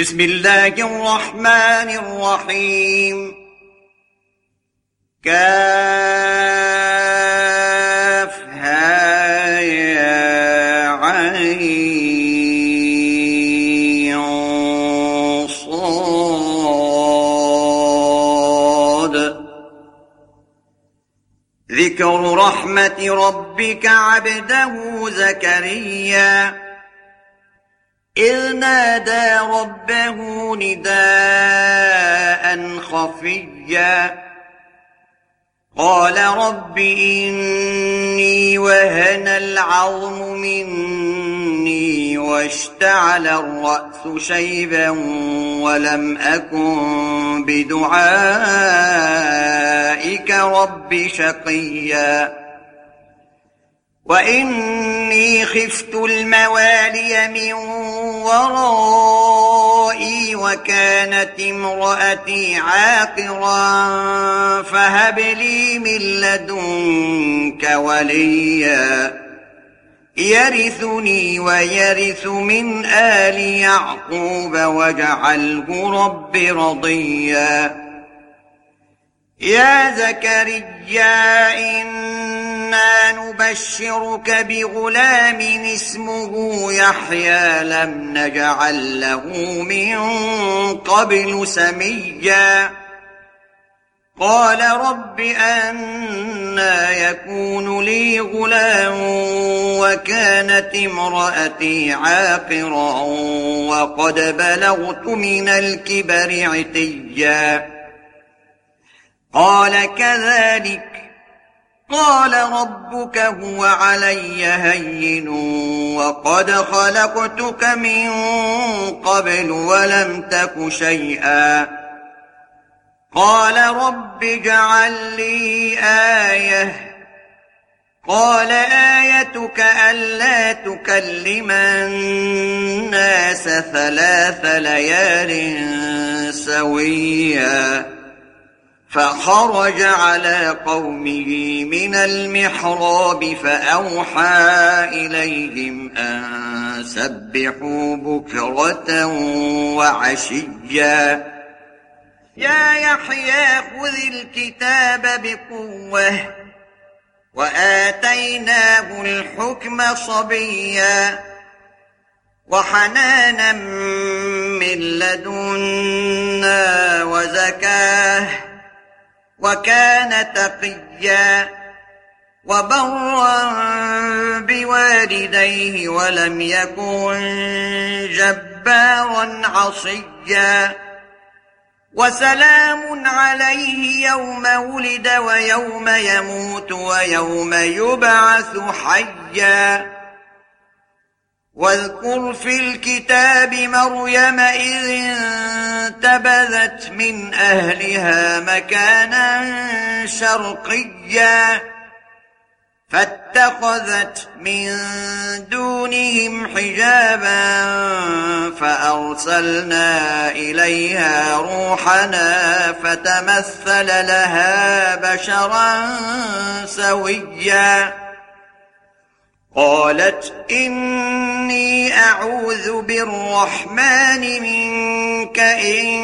بسم الله الرحمن الرحيم. كافها يا عين صاد. ذكر رحمة ربك عبده زكريا إذ نادى ربه نداء خفيا قال رب إني وهن العظم مني واشتعل الرأس شيبا ولم أكن بدعائك رب شقيا وإني خفت الموالي من ورائي وكانت امرأتي عاقرا فهب لي من لدنك وليا يرثني ويرث من آل يعقوب واجعله رب رضيا. يا زكريا إنا نبشرك بغلام اسمه يحيى لم نجعل له من قبل سميا قال رب أنى يكون لي غلام وكانت امرأتي عاقرا وقد بلغت من الكبر عتيا قال كذلك قال ربك هو علي هين وقد خلقتك من قبل ولم تك شيئا قال رب اجعل لي آية قال آيتك ألا تكلم الناس 3 ليال سويا فخرج على قومه من المحراب فأوحى إليهم أن سبحوا بكرة وعشيا يا يحيى خذ الكتاب بقوة وآتيناه الحكم صبيا وحنانا من لدنا وزكاه وكان تقيا وبرا بوالديه ولم يكن جبارا عصيا وسلام عليه يوم ولد ويوم يموت ويوم يبعث حيا واذكر في الكتاب مريم إذ انتبذت من أهلها مكانا شرقيا فاتخذت من دونهم حجابا فأرسلنا إليها روحنا فتمثل لها بشرا سويا قالت إني أعوذ بالرحمن منك إن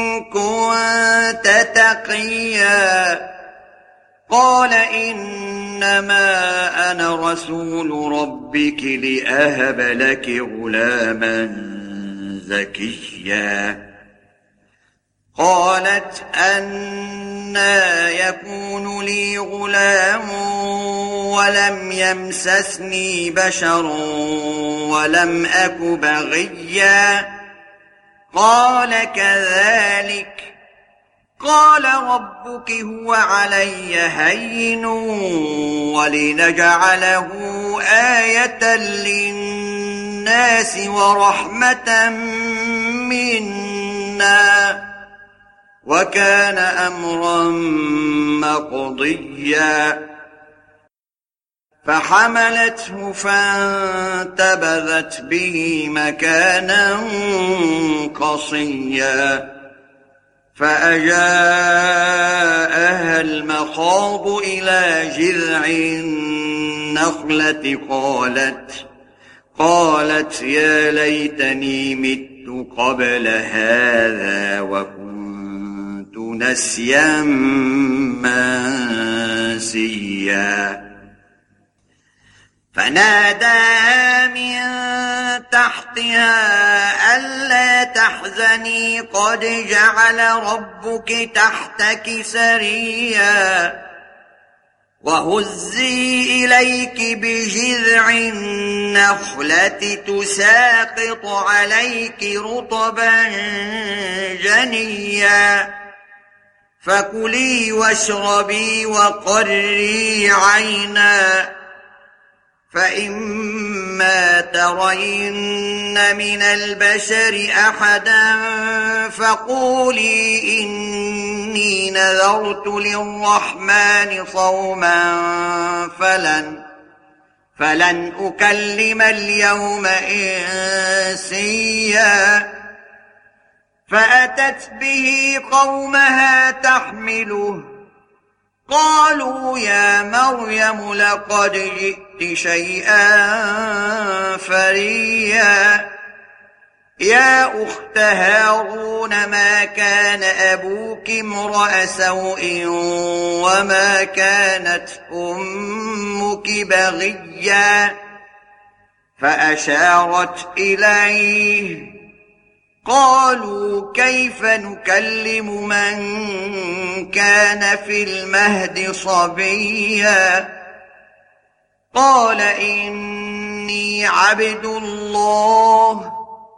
كنت تقيا قال إنما أنا رسول ربك لأهب لك غلاما زكيا قالت أنى يكون لي غلام ولم يمسسني بشر ولم أك بغيا قال كذلك قال ربك هو علي هين ولنجعله آية للناس ورحمة منا وكان أمرا مقضيا فحملته فانتبذت به مكانا قصيا فأجاءها المخاض إلى جذع النخلة قالت يا ليتني مت قبل هذا وكنت نسيا منسيا فناداها من تحتها ألا تحزني قد جعل ربك تحتك سريا وهزي إليك بجذع النخلة تساقط عليك رطبا جنيا فكلي واشربي وقري عينا فإما ترين من البشر أحدا فقولي إني نذرت للرحمن صوما فلن أكلم اليوم إنسيا فأتت به قومها تحمله قالوا يا مريم لقد جئت شيئا فريا يا أخت هارون ما كان أبوك امرأ سوء وما كانت أمك بغيا فأشارت إليه قالوا كيف نكلم من كان في المهد صبيا قال إني عبد الله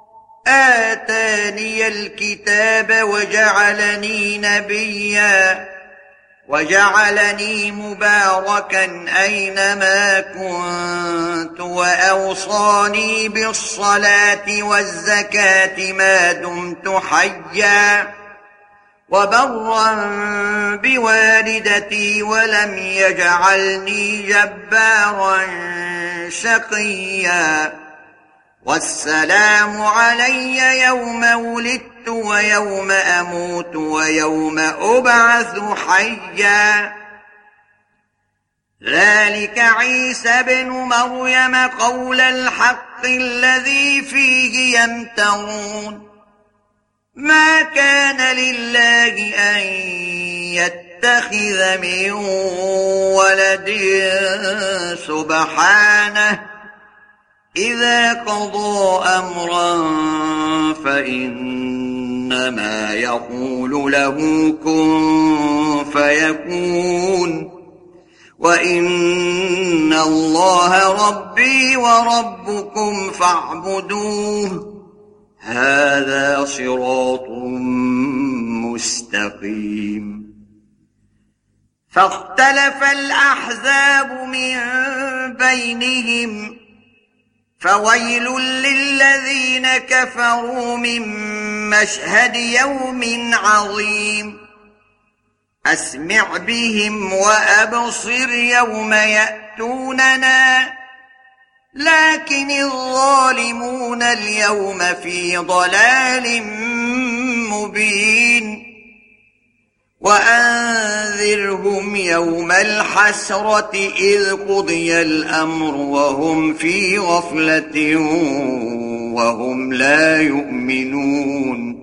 آتاني الكتاب وجعلني نبيا وجعلني مباركا أينما كنت وأوصاني بالصلاة والزكاة ما دمت حيا وبرا بوالدتي ولم يجعلني جبارا شقيا والسلام علي يوم ولدت ويوم أموت ويوم أبعث حيا ذلك عيسى بن مريم قول الحق الذي فيه يمترون ما كان لله أن يتخذ من ولد سبحانه إذا قضى أمرا فإنما يقول له كن فيكون وإن الله ربي وربكم فاعبدوه هذا صراط مستقيم فاختلف الأحزاب من بينهم فويل للذين كفروا من مشهد يوم عظيم أسمع بهم وأبصر يوم يأتوننا لكن الظالمون اليوم في ضلال مبين وأنذرهم يوم الحسرة إذ قضي الأمر وهم في غفلة وهم لا يؤمنون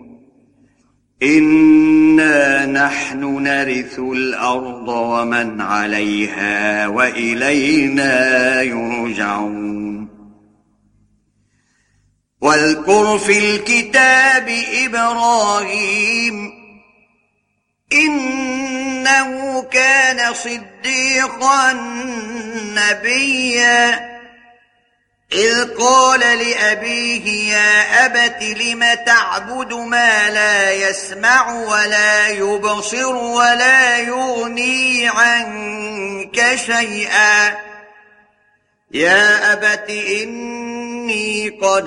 إنا نحن نرث الأرض ومن عليها وإلينا يرجعون واذكر في الكتاب إبراهيم إنه كان صديقا نبيا إذ قال لأبيه يا أبت لم تعبد ما لا يسمع ولا يبصر ولا يغني عنك شيئا يا أبت إني قد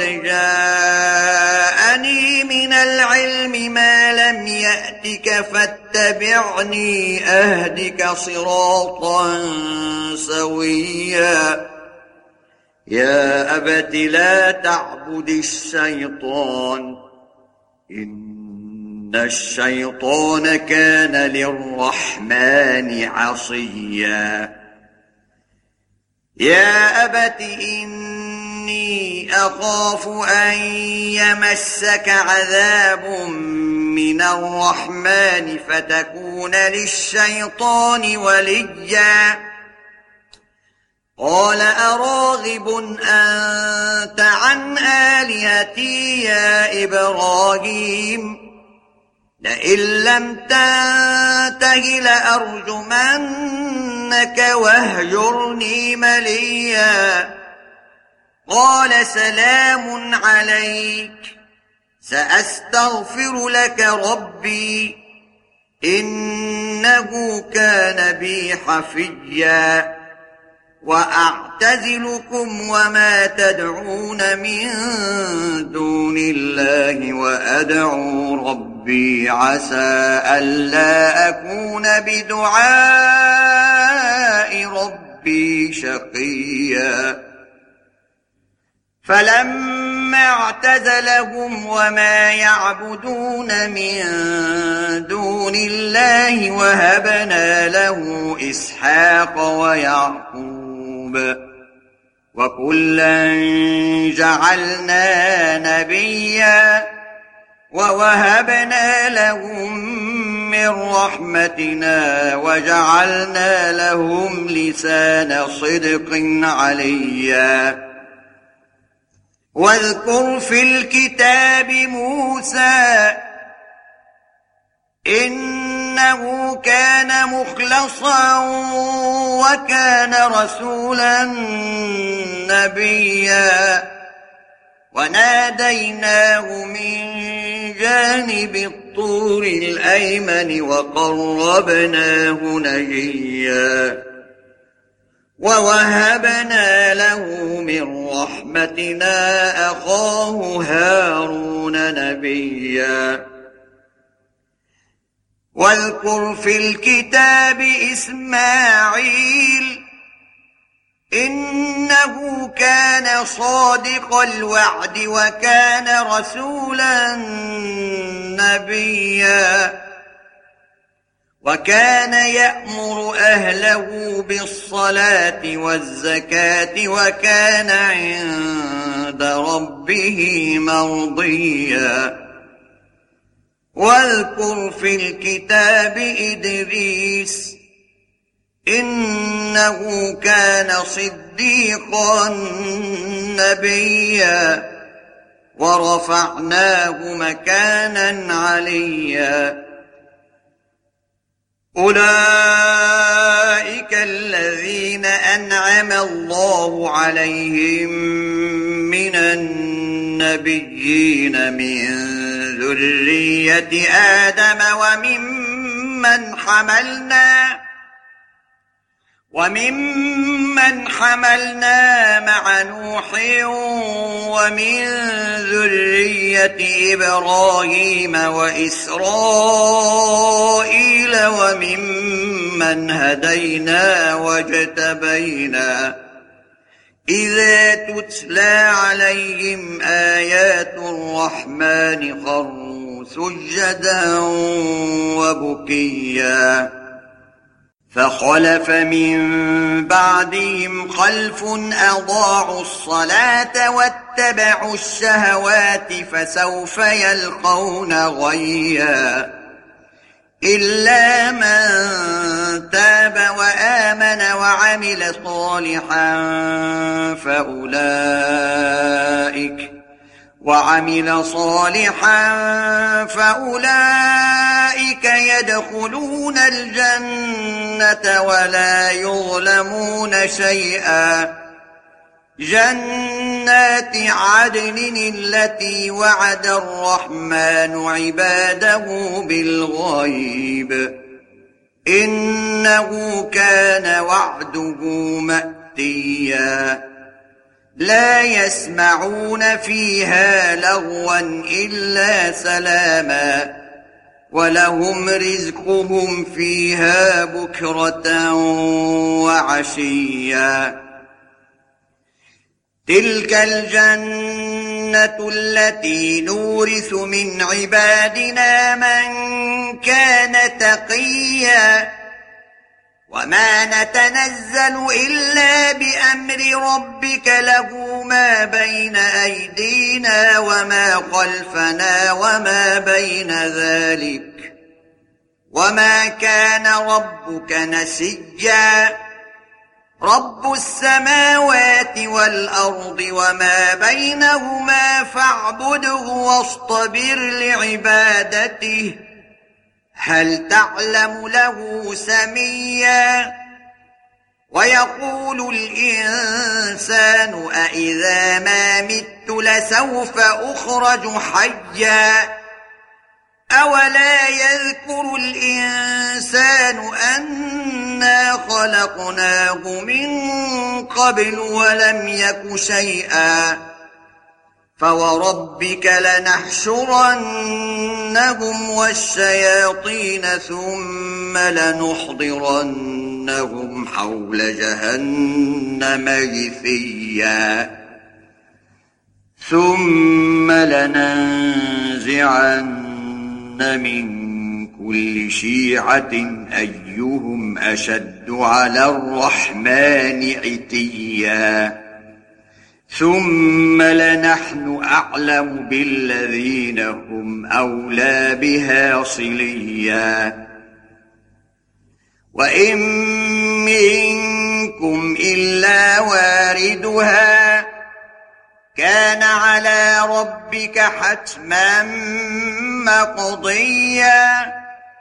جاءني من العلم ما لم يأتك فاتبعني أهدك صراطا سويا يا أبت لا تعبد الشيطان إن الشيطان كان للرحمن عصيا يا أبت إني إني أخاف أن يمسك عذاب من الرحمن فتكون للشيطان وليا قال أراغب أنت عن آلهتي يا إبراهيم لئن لم تنته لأرجمنك واهجرني مليا قال سلام عليك سأستغفر لك ربي إنه كان بي حفيا وأعتزلكم وما تدعون من دون الله وأدعو ربي عسى ألا أكون بدعاء ربي شقيا فلما اعتزلهم وما يعبدون من دون الله وهبنا له إسحاق ويعقوب وكلا جعلنا نبيا ووهبنا لهم من رحمتنا وجعلنا لهم لسان صدق عليا واذكر في الكتاب موسى إنه كان مخلصا وكان رسولا نبيا وناديناه من جانب الطور الأيمن وقربناه نجيا ووهبنا له من رحمتنا أخاه هارون نبيا واذكر في الكتاب إسماعيل إنه كان صادق الوعد وكان رسولا نبيا وكان يأمر أهله بالصلاة والزكاة وكان عند ربه مرضيا واذكر في الكتاب إدريس إنه كان صديقا نبيا ورفعناه مكانا عليا أولئك الذين أنعم الله عليهم من النبيين من ذرية آدم وممن حملنا مع نوح ومن ذرية إبراهيم وإسرائيل وممن هدينا واجتبينا إذا تتلى عليهم آيات الرحمن خروا سجدا وبكيا فخلف من بعدهم خلف أضاعوا الصلاة واتبعوا الشهوات فسوف يلقون غيا إلا من تاب وآمن وعمل صالحا فأولئك يدخلون الجنة ولا يظلمون شيئا جنات عدن التي وعد الرحمن عباده بالغيب إنه كان وعده مأتيا لا يسمعون فيها لغوا إلا سلاما ولهم رزقهم فيها بكرة وعشيا تلك الجنة التي نورث من عبادنا من كان تقيا وما نتنزل إلا بأمر ربك له ما بين أيدينا وما خلفنا وما بين ذلك وما كان ربك نسيا رب السماوات والأرض وما بينهما فاعبده واصطبر لعبادته هل تعلم له سميا ويقول الإنسان أإذا ما مت لسوف أخرج حيا أولا يذكر الإنسان أنا خلقناه من قبل ولم يك شيئا فوربك لنحشرنهم والشياطين ثم لنحضرنهم حول جهنم جثيا ثم لننزعن من كل شيعة أيهم أشد على الرحمن عتيا ثم لنحن أعلم بالذين هم أولى بها صليا وإن منكم إلا واردها كان على ربك حتما مقضيا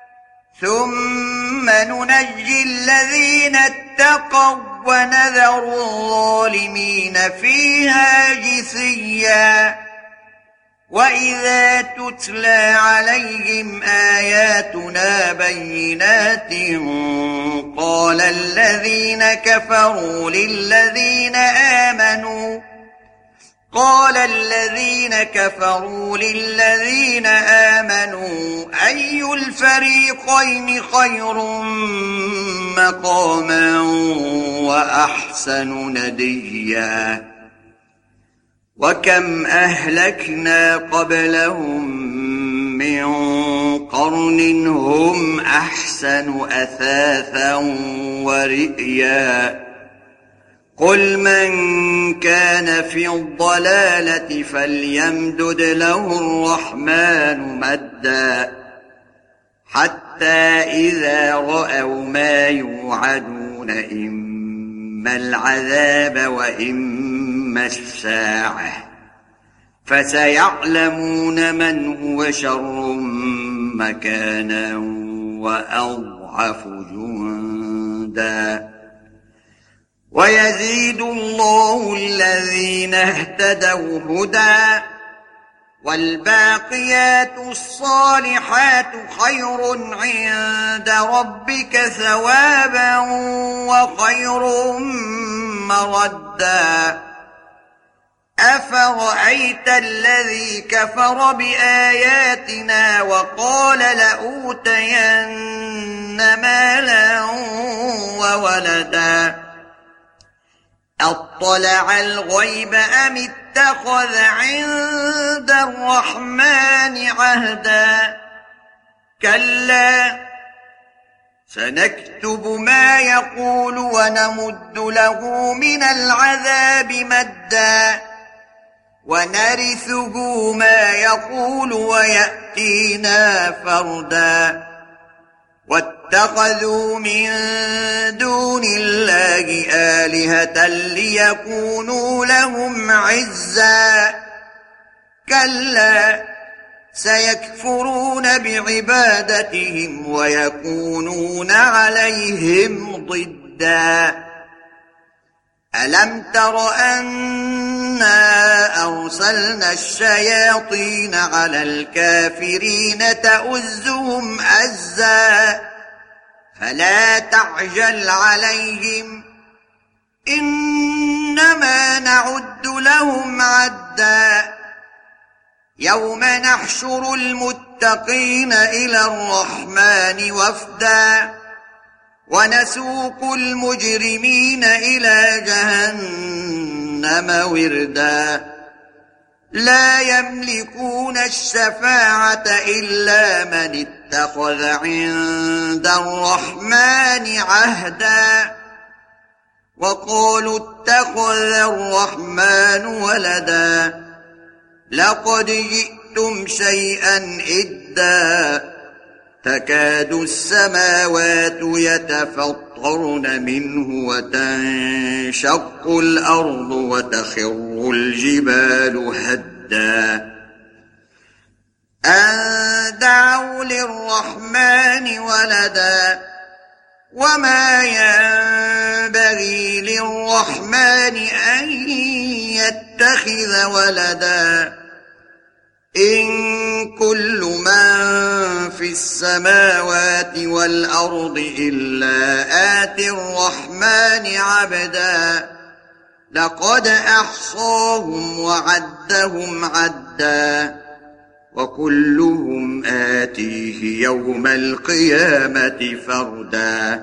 ثم ننجي الذين اتقوا ونذر الظالمين فيها جثيا وإذا تتلى عليهم آياتنا بينات قال الذين كفروا للذين آمنوا أي الفريقين خير مقاما وأحسن نديا وكم أهلكنا قبلهم من قرن هم أحسن أثاثا ورئيا قل من كان في الضلالة فليمدد له الرحمن مدا حتى إذا رأوا ما يوعدون إما العذاب وإما الساعة فسيعلمون من هو شر مكانا وأضعف جندا ويزيد الله الذين اهتدوا هدى والباقيات الصالحات خير عند ربك ثوابا وخير مردا أفرأيت الذي كفر بآياتنا وقال لأوتين مالا وولدا أطلع الغيب أم اتخذ عند الرحمن عهدا كلا سنكتب ما يقول ونمد له من العذاب مدا ونرثه ما يقول ويأتينا فردا واتخذوا من دون الله آلهة ليكونوا لهم عزا كلا سيكفرون بعبادتهم ويكونون عليهم ضدا ألم تر أنا أرسلنا الشياطين على الكافرين تؤزهم أزا فلا تعجل عليهم إنما نعد لهم عدا يوم نحشر المتقين إلى الرحمن وفدا ونسوق المجرمين إلى جهنم وردا لا يملكون الشفاعة إلا من اتخذ عند الرحمن عهدا وقالوا اتخذ الرحمن ولدا لقد جئتم شيئا إدا تكاد السماوات يتفطرن منه وتنشق الأرض وتخر الجبال هدا أن دعوا للرحمن ولدا وما ينبغي للرحمن أن يتخذ ولدا إن كل من في السماوات والأرض إلا آتي الرحمن عبدا لقد أحصاهم وعدهم عدا وكلهم آتيه يوم القيامة فردا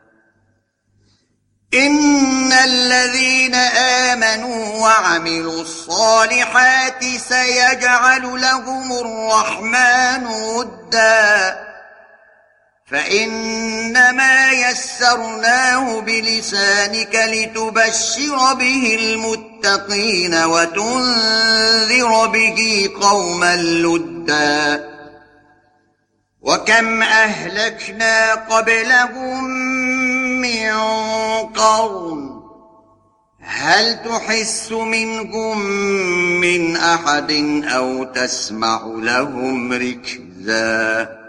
إن الذين آمنوا وعملوا الصالحات سيجعل لهم الرحمن ودا فإنما يسرناه بلسانك لتبشر به المتقين وتنذر به قوما لدا وكم أهلكنا قبلهم من قرن هل تحس منهم من أحد أو تسمع لهم ركزا